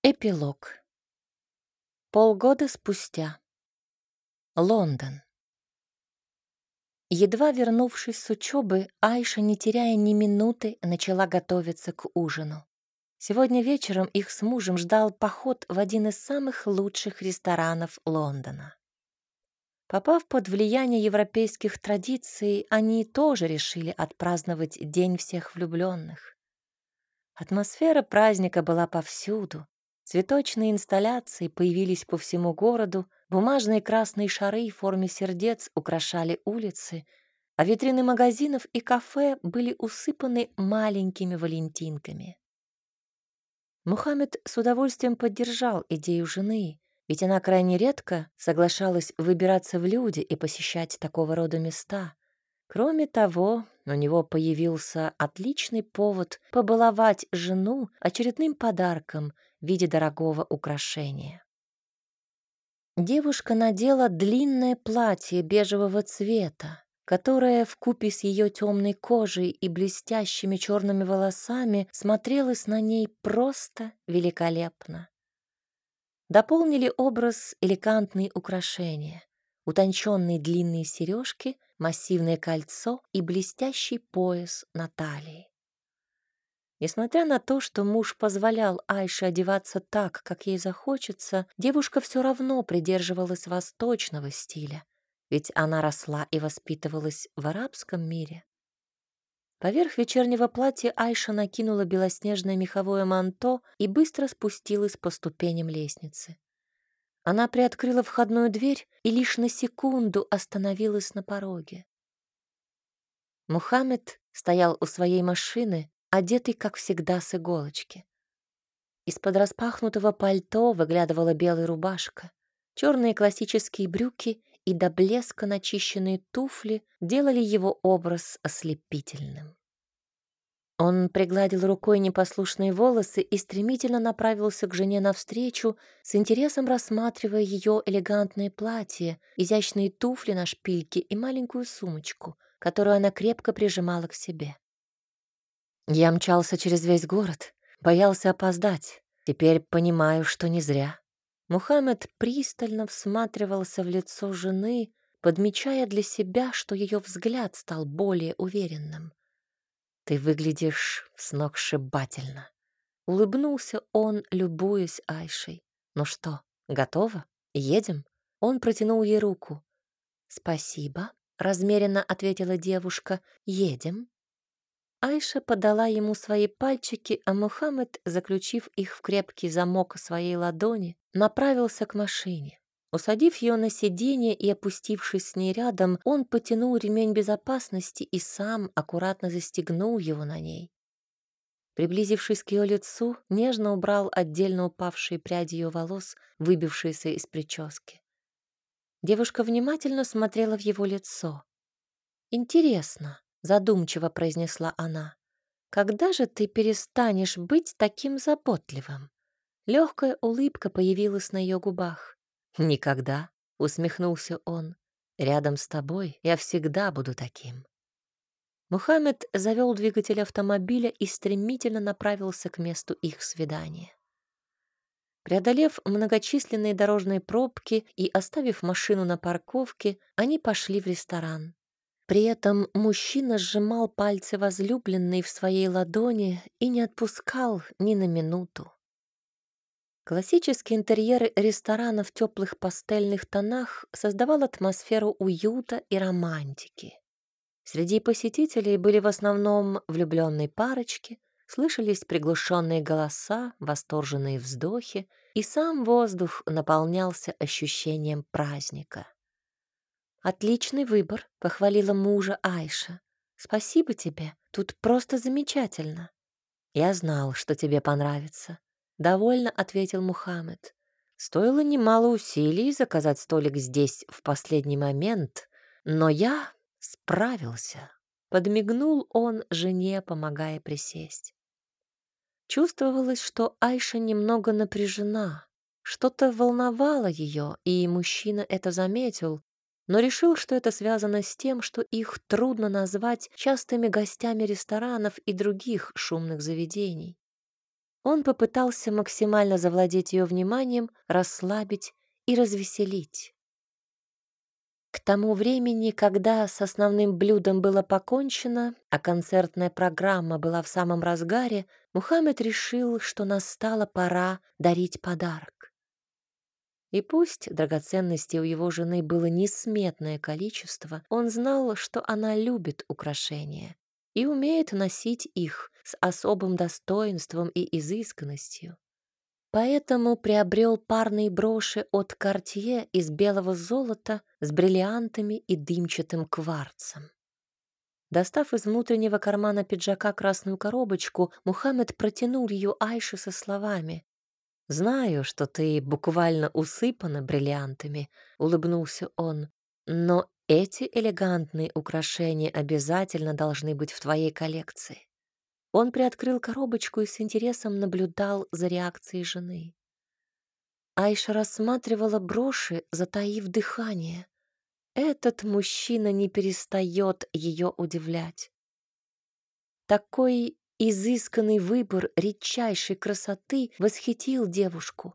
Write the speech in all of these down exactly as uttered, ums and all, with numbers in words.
Эпилог. Полгода спустя. Лондон. Едва вернувшись с учебы, Айша, не теряя ни минуты, начала готовиться к ужину. Сегодня вечером их с мужем ждал поход в один из самых лучших ресторанов Лондона. Попав под влияние европейских традиций, они тоже решили отпраздновать День всех влюбленных. Атмосфера праздника была повсюду. Цветочные инсталляции появились по всему городу, бумажные красные шары в форме сердец украшали улицы, а витрины магазинов и кафе были усыпаны маленькими валентинками. Мухаммед с удовольствием поддержал идею жены, ведь она крайне редко соглашалась выбираться в люди и посещать такого рода места. Кроме того, у него появился отличный повод побаловать жену очередным подарком в виде дорогого украшения. Девушка надела длинное платье бежевого цвета, которое вкупе с ее темной кожей и блестящими черными волосами смотрелось на ней просто великолепно. Дополнили образ элегантные украшения, утонченные длинные сережки, массивное кольцо и блестящий пояс на талии. Несмотря на то, что муж позволял Айше одеваться так, как ей захочется, девушка все равно придерживалась восточного стиля, ведь она росла и воспитывалась в арабском мире. Поверх вечернего платья Айша накинула белоснежное меховое манто и быстро спустилась по ступеням лестницы. Она приоткрыла входную дверь и лишь на секунду остановилась на пороге. Мухаммед стоял у своей машины, одетый, как всегда, с иголочки. Из-под распахнутого пальто выглядывала белая рубашка. Черные классические брюки и до блеска начищенные туфли делали его образ ослепительным. Он пригладил рукой непослушные волосы и стремительно направился к жене навстречу, с интересом рассматривая ее элегантное платье, изящные туфли на шпильке и маленькую сумочку, которую она крепко прижимала к себе. Я мчался через весь город, боялся опоздать. Теперь понимаю, что не зря. Мухаммед пристально всматривался в лицо жены, подмечая для себя, что ее взгляд стал более уверенным. «Ты выглядишь сногсшибательно», — улыбнулся он, любуясь Айшей. «Ну что, готова? Едем?» Он протянул ей руку. «Спасибо», — размеренно ответила девушка. «Едем». Айша подала ему свои пальчики, а Мухаммед, заключив их в крепкий замок своей ладони, направился к машине. Усадив ее на сиденье и опустившись с ней рядом, он потянул ремень безопасности и сам аккуратно застегнул его на ней. Приблизившись к ее лицу, нежно убрал отдельно упавшие пряди ее волос, выбившиеся из прически. Девушка внимательно смотрела в его лицо. «Интересно», — задумчиво произнесла она, «когда же ты перестанешь быть таким заботливым?» Легкая улыбка появилась на ее губах. «Никогда», — усмехнулся он, — «рядом с тобой я всегда буду таким». Мухаммед завел двигатель автомобиля и стремительно направился к месту их свидания. Преодолев многочисленные дорожные пробки и оставив машину на парковке, они пошли в ресторан. При этом мужчина сжимал пальцы возлюбленной в своей ладони и не отпускал ни на минуту. Классический интерьер ресторана в теплых пастельных тонах создавал атмосферу уюта и романтики. Среди посетителей были в основном влюбленные парочки, слышались приглушенные голоса, восторженные вздохи, и сам воздух наполнялся ощущением праздника. «Отличный выбор», — похвалила мужа Айша. «Спасибо тебе, тут просто замечательно». «Я знал, что тебе понравится», — довольно ответил Мухаммед. «Стоило немало усилий заказать столик здесь в последний момент, но я справился». Подмигнул он жене, помогая присесть. Чувствовалось, что Айша немного напряжена. Что-то волновало ее, и мужчина это заметил, но решил, что это связано с тем, что их трудно назвать частыми гостями ресторанов и других шумных заведений. Он попытался максимально завладеть ее вниманием, расслабить и развеселить. К тому времени, когда с основным блюдом было покончено, а концертная программа была в самом разгаре, Мухаммед решил, что настала пора дарить подарок. И пусть драгоценностей у его жены было несметное количество, он знал, что она любит украшения и умеет носить их с особым достоинством и изысканностью. Поэтому приобрел парные броши от Cartier из белого золота с бриллиантами и дымчатым кварцем. Достав из внутреннего кармана пиджака красную коробочку, Мухаммед протянул ее Айше со словами: «Знаю, что ты буквально усыпана бриллиантами», — улыбнулся он, «но эти элегантные украшения обязательно должны быть в твоей коллекции». Он приоткрыл коробочку и с интересом наблюдал за реакцией жены. Айша рассматривала броши, затаив дыхание. Этот мужчина не перестает ее удивлять. Такой изысканный выбор редчайшей красоты восхитил девушку.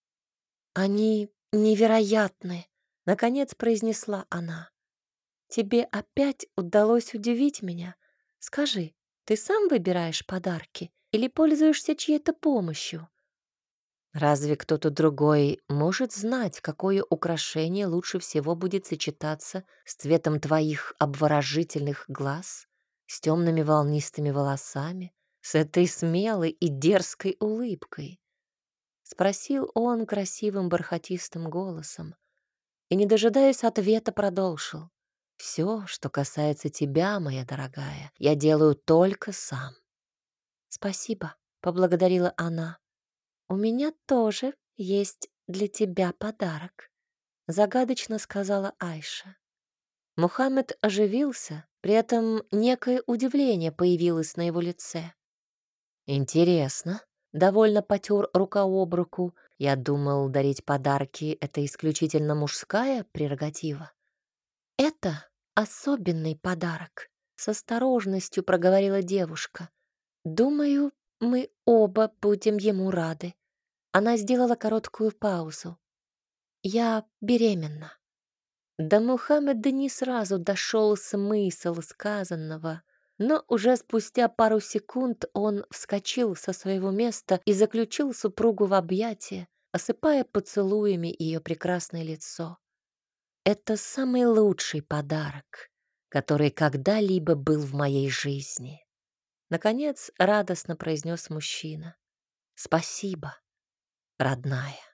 «Они невероятны», — наконец произнесла она. «Тебе опять удалось удивить меня? Скажи, ты сам выбираешь подарки или пользуешься чьей-то помощью?» «Разве кто-то другой может знать, какое украшение лучше всего будет сочетаться с цветом твоих обворожительных глаз, с темными волнистыми волосами, с этой смелой и дерзкой улыбкой?» — спросил он красивым бархатистым голосом и, не дожидаясь ответа, продолжил. «Все, что касается тебя, моя дорогая, я делаю только сам». «Спасибо», — поблагодарила она. «У меня тоже есть для тебя подарок», — загадочно сказала Айша. Мухаммед оживился, при этом некое удивление появилось на его лице. «Интересно», — довольно потер рука об руку. «Я думал, дарить подарки — это исключительно мужская прерогатива». «Это особенный подарок», — с осторожностью проговорила девушка. «Думаю, мы оба будем ему рады». Она сделала короткую паузу. «Я беременна». До Мухаммеда не сразу дошел смысл сказанного, но уже спустя пару секунд он вскочил со своего места и заключил супругу в объятия, осыпая поцелуями ее прекрасное лицо. «Это самый лучший подарок, который когда-либо был в моей жизни», — наконец радостно произнес мужчина. «Спасибо, родная».